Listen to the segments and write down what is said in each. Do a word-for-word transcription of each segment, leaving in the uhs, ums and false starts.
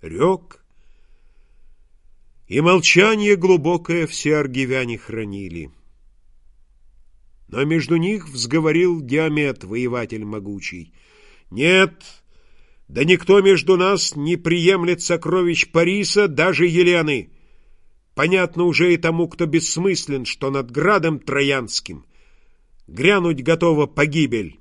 рек, и молчание глубокое все аргивяне хранили. Но между них взговорил Диамет, воеватель могучий: «Нет, да никто между нас не приемлет сокровищ Париса, даже Елены. Понятно уже и тому, кто бессмыслен, что над градом Троянским грянуть готова погибель».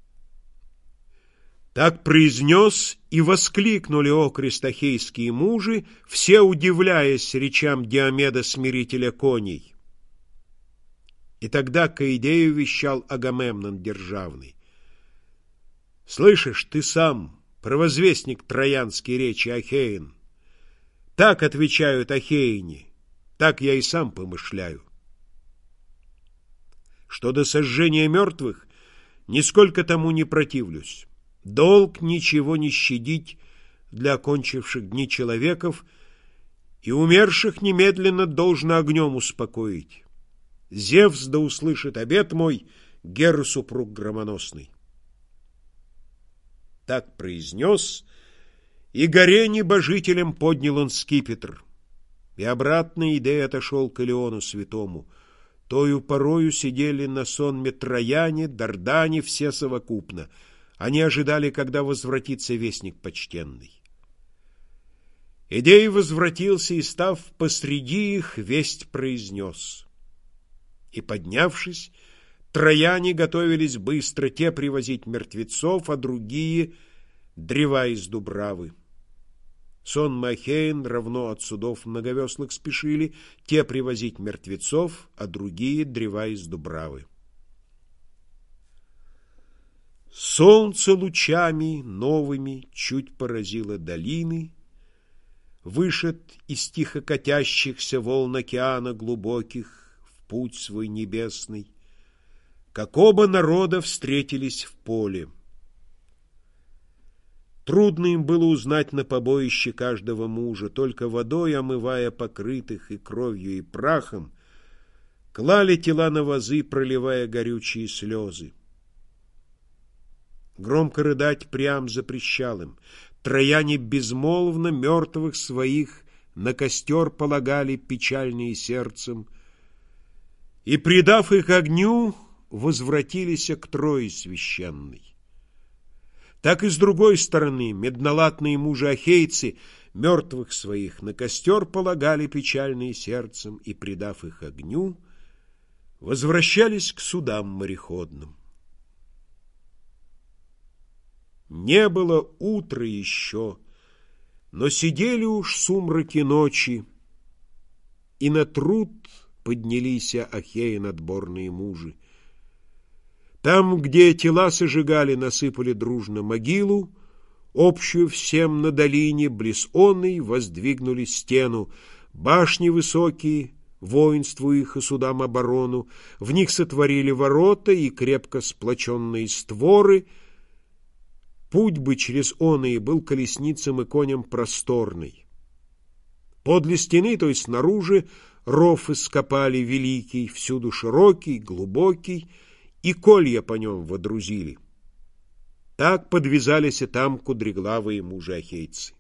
Так произнес, и воскликнули окрест ахейские мужи, все удивляясь речам Диомеда, смирителя коней. И тогда к Иудею вещал Агамемнон державный: «Слышишь, ты сам, провозвестник троянской речи Ахеин, так отвечают ахеяне, так я и сам помышляю. Что до сожжения мертвых, нисколько тому не противлюсь. Долг ничего не щадить для окончивших дни человеков, и умерших немедленно должно огнем успокоить. Зевс да услышит обет мой, Геры супруг громоносный». Так произнес, и горе небожителям поднял он скипетр, и обратно Идей отошел к Илиону святому. Тою порою сидели на сонме трояне, дардане все совокупно. Они ожидали, когда возвратится вестник почтенный. Идей возвратился и, став посреди их, весть произнес. И, поднявшись, трояне готовились быстро те привозить мертвецов, а другие — древа из дубравы. Сонмы ахеян равно от судов многовеслых спешили, те привозить мертвецов, а другие — древа из дубравы. Солнце лучами новыми чуть поразило долины, вышед из тихо катящихся волн океана глубоких в путь свой небесный, как оба народа встретились в поле. Трудно им было узнать на побоище каждого мужа, только водой омывая покрытых и кровью и прахом, клали тела на вазы, проливая горючие слезы. Громко рыдать прям запрещал им. Трояне безмолвно мертвых своих на костер полагали печальные сердцем, и, предав их огню, возвратились к Трое священной. Так и с другой стороны меднолатные мужи-ахейцы мертвых своих на костер полагали печальные сердцем, и, предав их огню, возвращались к судам мореходным. Не было утра еще, но сидели уж сумраки ночи, и на труд поднялись ахеи надборные мужи. Там, где тела сожигали, насыпали дружно могилу, общую всем на долине, близ оной воздвигнули стену, башни высокие, воинству их и судам оборону, в них сотворили ворота и крепко сплоченные створы. Путь бы через оные был колесницам и коням просторный. Подле стены, то есть снаружи, ров ископали великий, всюду широкий, глубокий, и колья по нем водрузили. Так подвязались и там кудреглавые мужи-ахейцы.